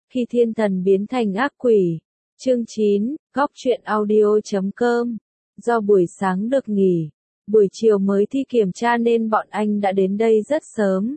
Khi thiên thần biến thành ác quỷ. Chương 9, Góc truyện audio.com. Do buổi sáng được nghỉ, buổi chiều mới thi kiểm tra nên bọn anh đã đến đây rất sớm.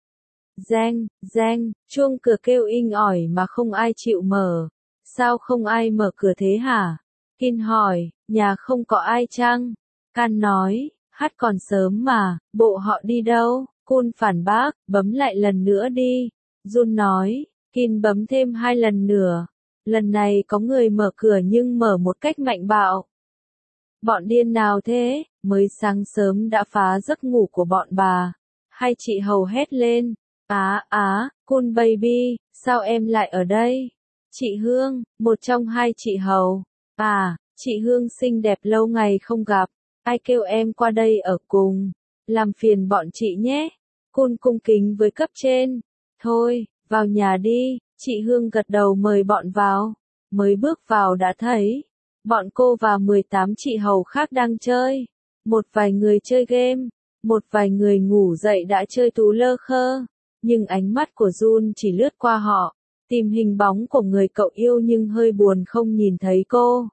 Reng, chuông cửa kêu inh ỏi mà không ai chịu mở. Sao không ai mở cửa thế hả? Kin hỏi, nhà không có ai chăng? Can nói, hát còn sớm mà, bộ họ đi đâu? Kun phản bác, bấm lại lần nữa đi. Jun nói, Kin bấm thêm 2 lần nữa. Lần này có người mở cửa nhưng mở một cách mạnh bạo. Bọn điên nào thế? Mới sáng sớm đã phá giấc ngủ của bọn bà. Hai chị hầu hét lên. Kun baby, sao em lại ở đây? Chị Hương, một trong hai chị hầu. Chị Hương xinh đẹp lâu ngày không gặp. Ai kêu em qua đây ở cùng? Làm phiền bọn chị nhé. Kun cung kính với cấp trên. Thôi, vào nhà đi. Chị Hương gật đầu mời bọn vào. Mới bước vào đã thấy bọn cô và 18 chị hầu khác đang chơi. Một vài người chơi game, một vài người ngủ dậy đã chơi tú lơ khơ. Nhưng ánh mắt của Jun chỉ lướt qua họ, tìm hình bóng của người cậu yêu nhưng hơi buồn không nhìn thấy cô.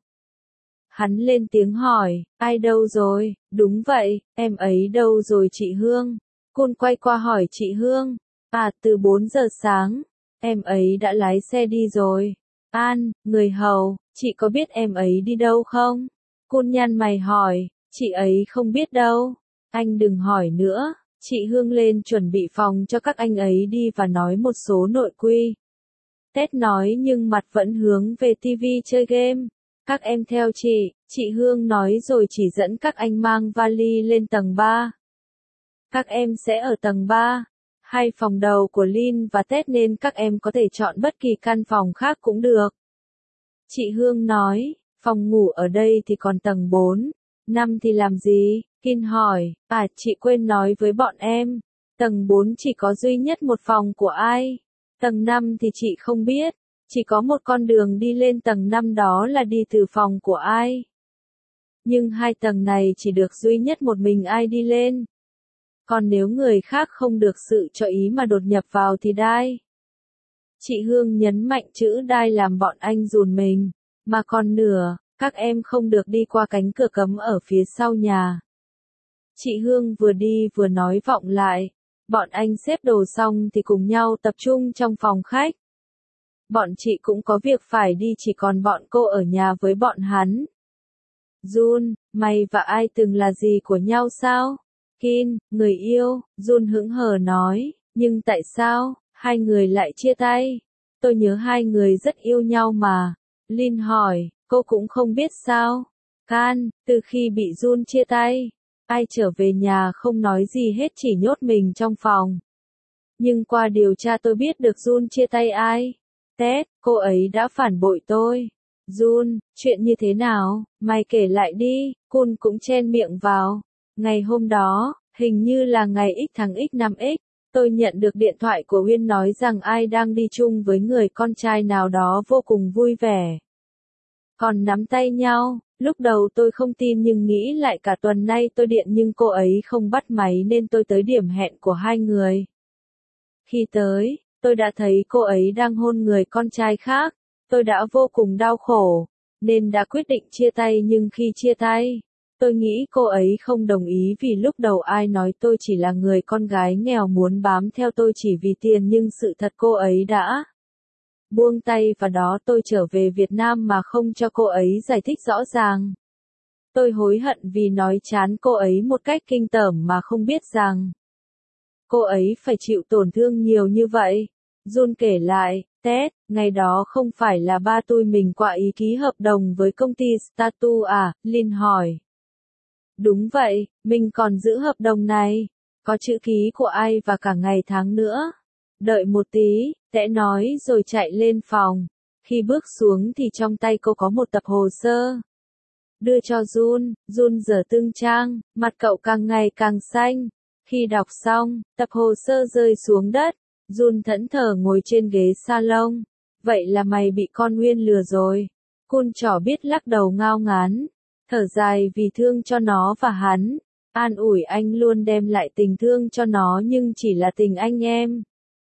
Hắn lên tiếng hỏi, ai đâu rồi? Đúng vậy, em ấy đâu rồi chị Hương? Kun quay qua hỏi chị Hương. Từ 4 giờ sáng, em ấy đã lái xe đi rồi. Người hầu, chị có biết em ấy đi đâu không? Kun nhăn mày hỏi, chị ấy không biết đâu. Anh đừng hỏi nữa. Chị Hương lên chuẩn bị phòng cho các anh ấy đi và nói một số nội quy. Tết nói nhưng mặt vẫn hướng về TV chơi game. Các em theo chị Hương nói rồi chỉ dẫn các anh mang vali lên tầng 3. Các em sẽ ở tầng 3. 2 phòng đầu của Lin và Tết nên các em có thể chọn bất kỳ căn phòng khác cũng được. Chị Hương nói, phòng ngủ ở đây thì còn tầng 4, 5 thì làm gì? Kin hỏi, chị quên nói với bọn em, tầng 4 chỉ có duy nhất một phòng của ai, tầng 5 thì chị không biết, chỉ có một con đường đi lên tầng 5 đó là đi từ phòng của ai. Nhưng 2 tầng này chỉ được duy nhất một mình ai đi lên. Còn nếu người khác không được sự cho ý mà đột nhập vào thì đai. Chị Hương nhấn mạnh chữ đai làm bọn anh run mình, mà còn nữa, các em không được đi qua cánh cửa cấm ở phía sau nhà. Chị Hương vừa đi vừa nói vọng lại, bọn anh xếp đồ xong thì cùng nhau tập trung trong phòng khách. Bọn chị cũng có việc phải đi chỉ còn bọn cô ở nhà với bọn hắn. Jun, mày và ai từng là gì của nhau sao? Kin, người yêu, Jun hững hờ nói, nhưng tại sao, hai người lại chia tay? Tôi nhớ hai người rất yêu nhau mà. Lin hỏi, cô cũng không biết sao? Can, từ khi bị Jun chia tay, ai trở về nhà không nói gì hết chỉ nhốt mình trong phòng. Nhưng qua điều tra tôi biết được Jun chia tay ai. Ted, cô ấy đã phản bội tôi. Jun, chuyện như thế nào? Mày kể lại đi. Kun cũng chen miệng vào. Ngày hôm đó, hình như là ngày X tháng X5X, tôi nhận được điện thoại của Huyên nói rằng ai đang đi chung với người con trai nào đó vô cùng vui vẻ. Còn nắm tay nhau, lúc đầu tôi không tin nhưng nghĩ lại cả tuần nay tôi điện nhưng cô ấy không bắt máy nên tôi tới điểm hẹn của hai người. Khi tới, tôi đã thấy cô ấy đang hôn người con trai khác, tôi đã vô cùng đau khổ, nên đã quyết định chia tay nhưng khi chia tay, tôi nghĩ cô ấy không đồng ý vì lúc đầu ai nói tôi chỉ là người con gái nghèo muốn bám theo tôi chỉ vì tiền nhưng sự thật cô ấy đã buông tay và đó tôi trở về Việt Nam mà không cho cô ấy giải thích rõ ràng. Tôi hối hận vì nói chán cô ấy một cách kinh tởm mà không biết rằng cô ấy phải chịu tổn thương nhiều như vậy. Jun kể lại, Ted, ngày đó không phải là ba tôi mình qua ý ký hợp đồng với công ty Statu à? Lin hỏi. Đúng vậy, mình còn giữ hợp đồng này. Có chữ ký của ai và cả ngày tháng nữa. Đợi một tí, Tẽ nói rồi chạy lên phòng. Khi bước xuống thì trong tay cô có một tập hồ sơ. Đưa cho Jun, Jun dở từng trang, mặt cậu càng ngày càng xanh. Khi đọc xong, tập hồ sơ rơi xuống đất. Jun thẫn thờ ngồi trên ghế salon. Vậy là mày bị con Nguyên lừa rồi. Kun trỏ biết lắc đầu ngao ngán. Thở dài vì thương cho nó và hắn. An ủi anh luôn đem lại tình thương cho nó nhưng chỉ là tình anh em.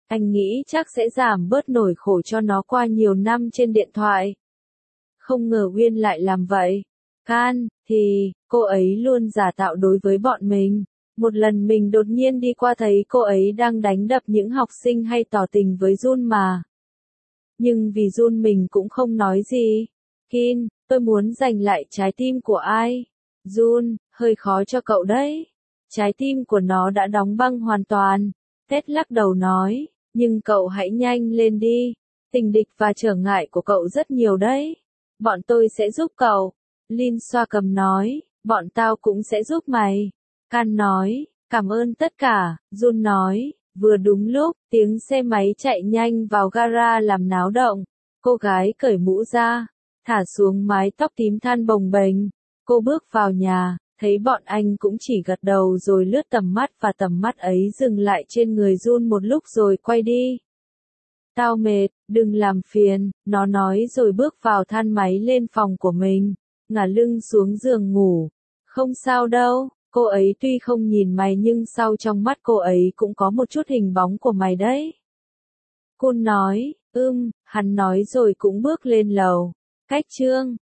Anh nghĩ chắc sẽ giảm bớt nỗi khổ cho nó qua nhiều năm trên điện thoại. Không ngờ Uyên lại làm vậy. Can, thì, cô ấy luôn giả tạo đối với bọn mình. Một lần mình đột nhiên đi qua thấy cô ấy đang đánh đập những học sinh hay tỏ tình với Jun mà. Nhưng vì Jun mình cũng không nói gì. Kin, tôi muốn giành lại trái tim của ai? Jun, hơi khó cho cậu đấy. Trái tim của nó đã đóng băng hoàn toàn. Ted lắc đầu nói, nhưng cậu hãy nhanh lên đi. Tình địch và trở ngại của cậu rất nhiều đấy. Bọn tôi sẽ giúp cậu. Lin xoa cầm nói, bọn tao cũng sẽ giúp mày. Can nói, cảm ơn tất cả. Jun nói, vừa đúng lúc, tiếng xe máy chạy nhanh vào gara làm náo động. Cô gái cởi mũ ra, thả xuống mái tóc tím than bồng bềnh. Cô bước vào nhà, thấy bọn anh cũng chỉ gật đầu rồi lướt tầm mắt và tầm mắt ấy dừng lại trên người Jun một lúc rồi quay đi. Tao mệt, đừng làm phiền, nó nói rồi bước vào thang máy lên phòng của mình, ngả lưng xuống giường ngủ. Không sao đâu, cô ấy tuy không nhìn mày nhưng sau trong mắt cô ấy cũng có một chút hình bóng của mày đấy. Kun nói, hắn nói rồi cũng bước lên lầu. Cách chương